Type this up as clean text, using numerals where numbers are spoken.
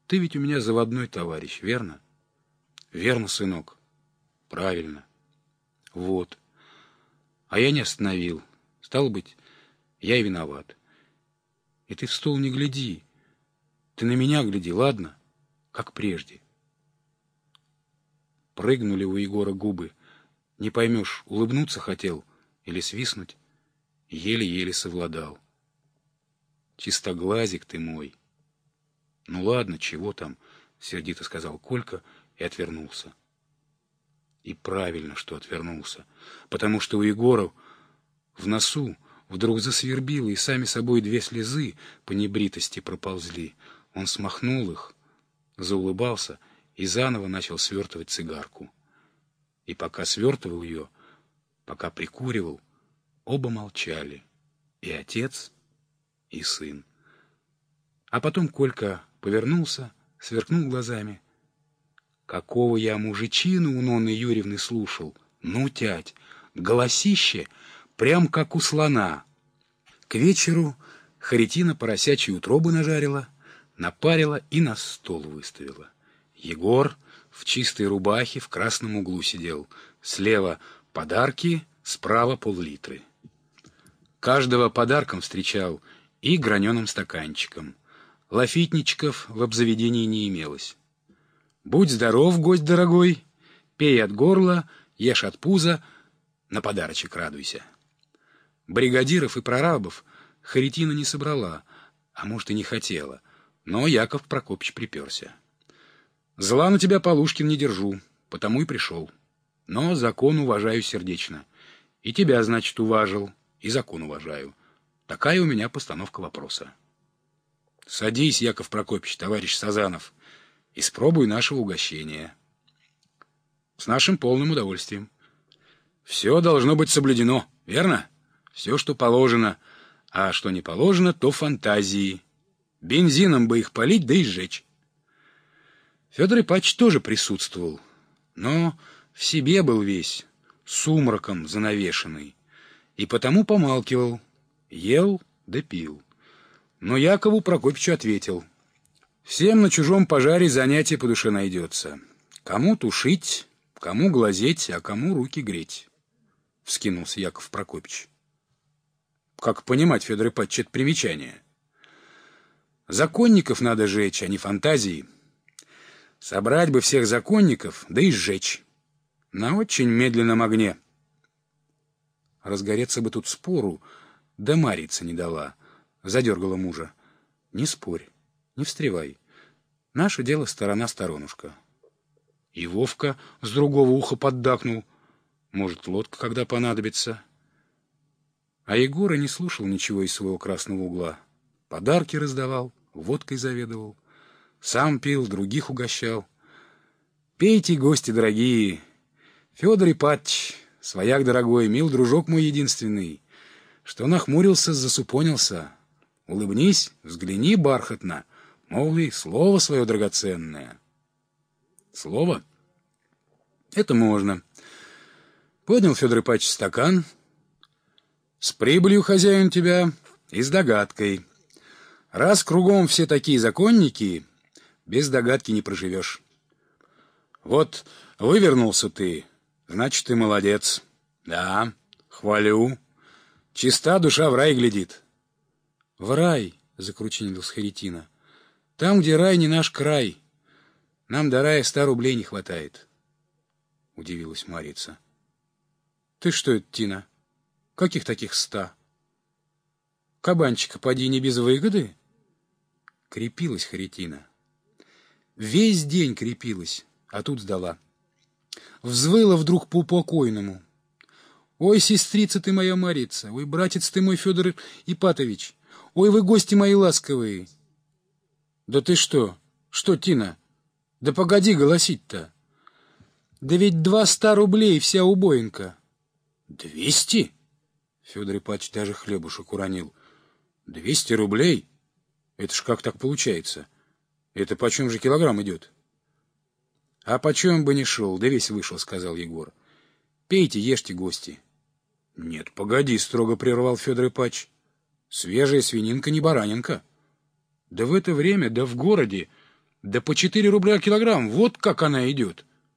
Ты ведь у меня заводной товарищ, верно? Верно, сынок. Правильно. Вот. А я не остановил. Стало быть, я и виноват. И ты в стол не гляди. Ты на меня гляди, ладно? Как прежде. Прыгнули у Егора губы. Не поймешь, улыбнуться хотел или свистнуть. Еле-еле совладал. Чистоглазик ты мой. Ну ладно, чего там, сердито сказал Колька и отвернулся. И правильно, что отвернулся, потому что у Егора в носу вдруг засвербило, и сами собой две слезы по небритости проползли. Он смахнул их, заулыбался и заново начал свертывать цигарку. И пока свертывал ее, пока прикуривал, оба молчали, и отец, и сын. А потом Колька повернулся, сверкнул глазами. Какого я мужичину у Нонны Юрьевны слушал? Ну, тять, голосище прям как у слона. К вечеру Харитина поросячьи утробы нажарила, напарила и на стол выставила. Егор в чистой рубахе в красном углу сидел. Слева подарки, справа пол-литры. Каждого подарком встречал и граненым стаканчиком. Лафитничков в обзаведении не имелось. Будь здоров, гость дорогой, пей от горла, ешь от пуза, на подарочек радуйся. Бригадиров и прорабов Харитина не собрала, а может и не хотела, но Яков Прокопьевич приперся. Зла на тебя, Полушкин, не держу, потому и пришел. Но закон уважаю сердечно. И тебя, значит, уважил, и закон уважаю. Такая у меня постановка вопроса. Садись, Яков Прокопьевич, товарищ Сазанов, и спробуй нашего угощения. С нашим полным удовольствием. Все должно быть соблюдено, верно? Все, что положено, а что не положено, то фантазии. Бензином бы их полить, да и сжечь. Федор Ипатич тоже присутствовал, но в себе был весь, сумраком занавешенный, и потому помалкивал, ел да пил. Но Якову Прокопьевичу ответил: всем на чужом пожаре занятие по душе найдется. Кому тушить, кому глазеть, а кому руки греть. Вскинулся Яков Прокопьевич. Как понимать, Федор Ипатич, это примечание? Законников надо жечь, а не фантазии. Собрать бы всех законников, да и сжечь. На очень медленном огне. Разгореться бы тут спору, да Марица не дала. Задергала мужа. Не спорь, не встревай. Наше дело сторона-сторонушка. И Вовка с другого уха поддакнул. Может, лодка когда понадобится. А Егор и не слушал ничего из своего красного угла. Подарки раздавал, водкой заведовал. Сам пил, других угощал. Пейте, гости дорогие. Федор Ипатич, свояк дорогой, мил дружок мой единственный, что нахмурился, засупонился. Улыбнись, взгляни бархатно, мол, и слово свое драгоценное. Слово? Это можно. Поднял Федор Ипатич стакан. С прибылью, хозяин, тебя и с догадкой. Раз кругом все такие законники, без догадки не проживешь. Вот вывернулся ты, значит, ты молодец. Да, хвалю. Чиста душа в рай глядит. В рай, закручинилась Харитина. Там, где рай, не наш край. Нам до рая 100 рублей не хватает. Удивилась Марица. Ты что это, Тина? Каких таких 100? Кабанчика поди не без выгоды? Крепилась Харитина. Весь день крепилась, а тут сдала. Взвыла вдруг по покойному. Ой, сестрица ты моя Марица, ой, братец ты мой Федор Ипатович, ой, вы гости мои ласковые. Да ты что? Что, Тина? Да погоди голосить-то. Да ведь 200 рублей вся убоинка. 200? Федор Ипатович даже хлебушек уронил. 200 рублей? Это ж как так получается? Это почем же килограмм идет? А почем бы не шел, да весь вышел, сказал Егор. Пейте, ешьте, гости. Нет, погоди, строго прервал Федор Ипатович. Свежая свининка не баранинка. Да в это время, да в городе, Да по 4 рубля килограмм, вот как она идет.